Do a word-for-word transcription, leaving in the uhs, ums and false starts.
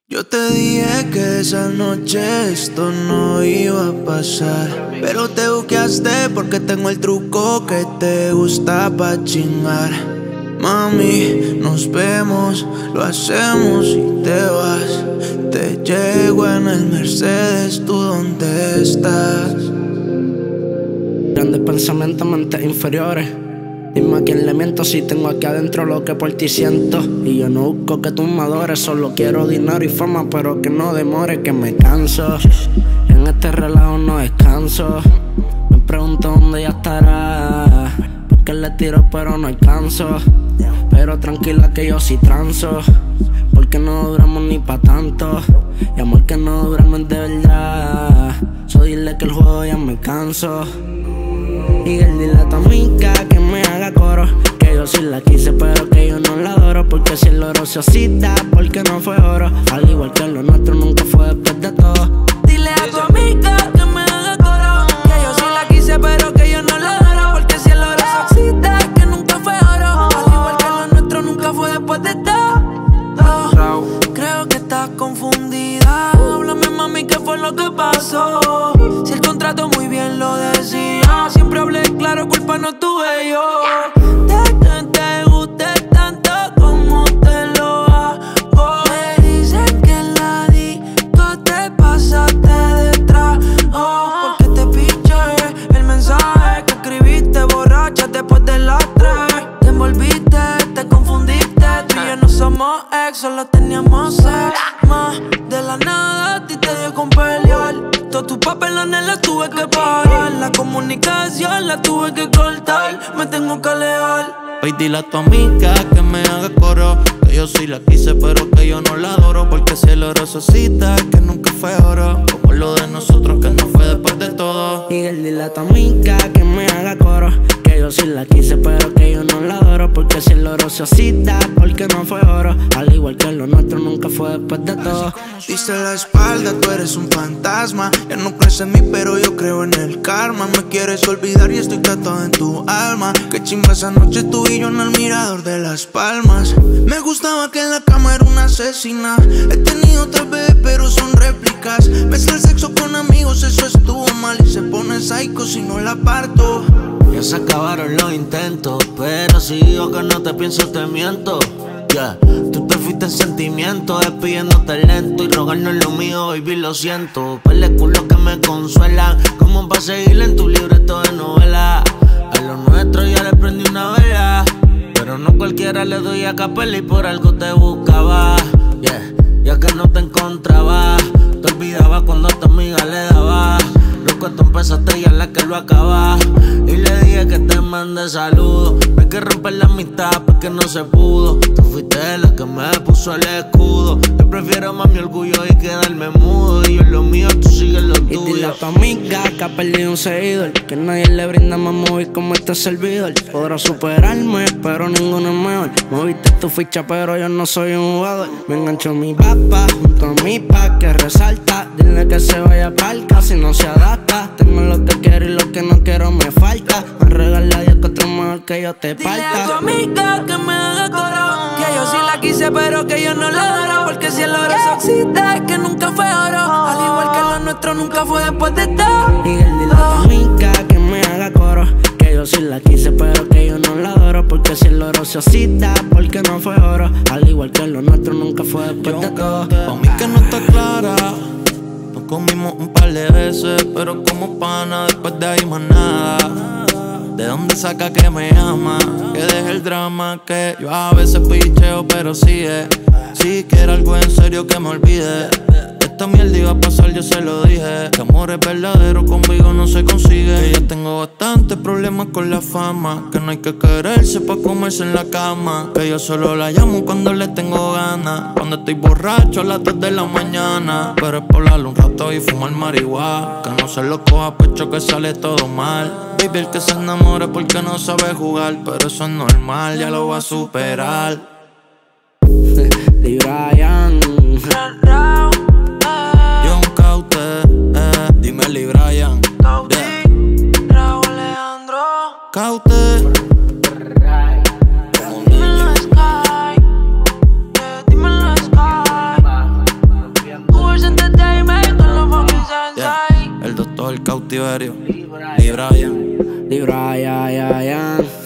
Yo te dije que esa noche esto no iba a pasar, pero te buqueaste porque tengo el truco que te gusta pa' chingar. Mami, nos vemos, lo hacemos y te vas. Te llego en el Mercedes, ¿tú dónde estás? Grandes pensamientos, mentes inferiores. Dime a quién le miento si tengo aquí adentro lo que por ti siento. Y yo no busco que tú me adores, solo quiero dinero y fama, pero que no demore, que me canso. En este relajo no descanso. Me pregunto dónde ella estará, porque le tiro pero no alcanzo. Pero tranquila que yo sí transo, porque no duramos ni pa' tanto. Y amor que no duramos de verdad. So dile que el juego ya me canso. Y él dile a tu amiga que me haga coro, que yo sí la quise pero que yo no la adoro. Porque si el oro se oscita, porque no fue oro. Al igual que lo nuestro nunca fue después de todo. Dile a tu amiga que me haga coro, que yo sí la quise pero que yo no la adoro. Porque si el oro se oscita, que nunca fue oro. Al igual que lo nuestro nunca fue después de todo. Creo que estás confundida. Háblame mami, ¿qué fue lo que pasó? Si el contrato muy bien lo decía, siempre hablé claro, culpa no tuve yo. De que te guste tanto como te lo hago. Me dicen que en la disco te pasaste detrás, oh, porque te piché el mensaje que escribiste borracha después de las tres. Te envolviste, te confundiste, tú y yo no somos ex, solo teníamos sex. Más de la nada a ti te dio con pelear. Todos tus papelones las tuve que pagar. La comunicación la tuve que cortar. Me tengo que alejar. Hoy dile a tu amiga que me haga coro, que yo sí la quise pero que yo no la adoro. Porque si el oro se oscita, que nunca fue oro. Como lo de nosotros que no fue después de todo. Y él dile a tu amiga que me haga coro, que yo sí la quise pero que yo no la adoro. Porque si el oro se oscita, porque no fue oro. Al igual que lo nuestro nunca fue después de todo. Diste la espalda, tú eres un fantasma. Ya no crees en mí pero yo creo en el karma. Me quieres olvidar y estoy tatuado en tu alma. Qué chimba esa noche tú y yo en el mirador de Las Palmas. Me gustaba que en la cama era una asesina. He tenido otras bebés pero son réplicas. Mezcla el sexo con amigos, eso estuvo mal. Y se pone psycho si no la parto. Ya se acabaron los intentos, pero si digo que no te pienso te miento. Yeah. Tú te fuiste en sentimiento, despidiéndote lento y rogarnos lo mío, baby, lo siento. Pele culo que me consuela, como pa' seguirle en tu libreto de novela. A lo nuestro ya le prendí una vela, pero no cualquiera le doy a capela y por algo te buscaba. Yeah. Ya que no te encontraba, te olvidaba cuando a tu amiga le daba. Loco, tú empezaste y a la que lo acaba. Y le dije que te mande saludos. No hay que romper la amistad porque no se pudo. Tú fuiste la que me puso el escudo. Yo prefiero más mi orgullo y quedarme mudo. Y yo en lo mío, tú sigues lo tuyo. Y dile a tu amiga que ha perdido un seguidor, que nadie le brinda más móvil como este servidor. Podrá superarme, pero ninguno es mejor. Moviste tu ficha, pero yo no soy un jugador. Me engancho mi papá junto a mi pa' que resalta. Dile que se vaya palca si no se adapta. Tengo lo que quiero y lo que no quiero me falta. Me regala Dios que otro mejor que yo te parta. Dile a tu amiga que me haga coro, que yo sí la quise pero que yo no la adoro. Porque si el oro se oxida, que nunca fue oro. Al igual que lo nuestro nunca fue después de todo. Y él dile a tu amiga que me haga coro, que yo sí la quise pero que yo no la adoro. Porque si el oro se oxida, porque no fue oro. Al igual que lo nuestro nunca fue después de todo. Pa' mí que no está clara. Nos comimos un par de veces, pero como pana después de ahí más nada. ¿De dónde saca que me ama? Que deje el drama, que yo a veces picheo, pero sigue. Si quiere algo en serio que me olvide. Esta mierda iba a pasar, yo se lo dije. Que amor es verdadero, conmigo no se consigue. Y yo tengo bastantes problemas con la fama. Que no hay que quererse pa' comerse en la cama. Que yo solo la llamo cuando le tengo ganas. Cuando estoy borracho a las tres de la mañana. Pero es por darle un rato y fumar marihuana. Que no se lo coja a pecho que sale todo mal. Baby, el que se enamora porque no sabe jugar. Pero eso es normal, ya lo va a superar. Lee Brian. John Caute, eh, dime Lee Brian. Yeah. Raúl Alejandro. Caute. Dímelo Sky. Yeah, dímelo Sky. todo el cautiverio. Libra, ya. Libra, ya, ya, ya.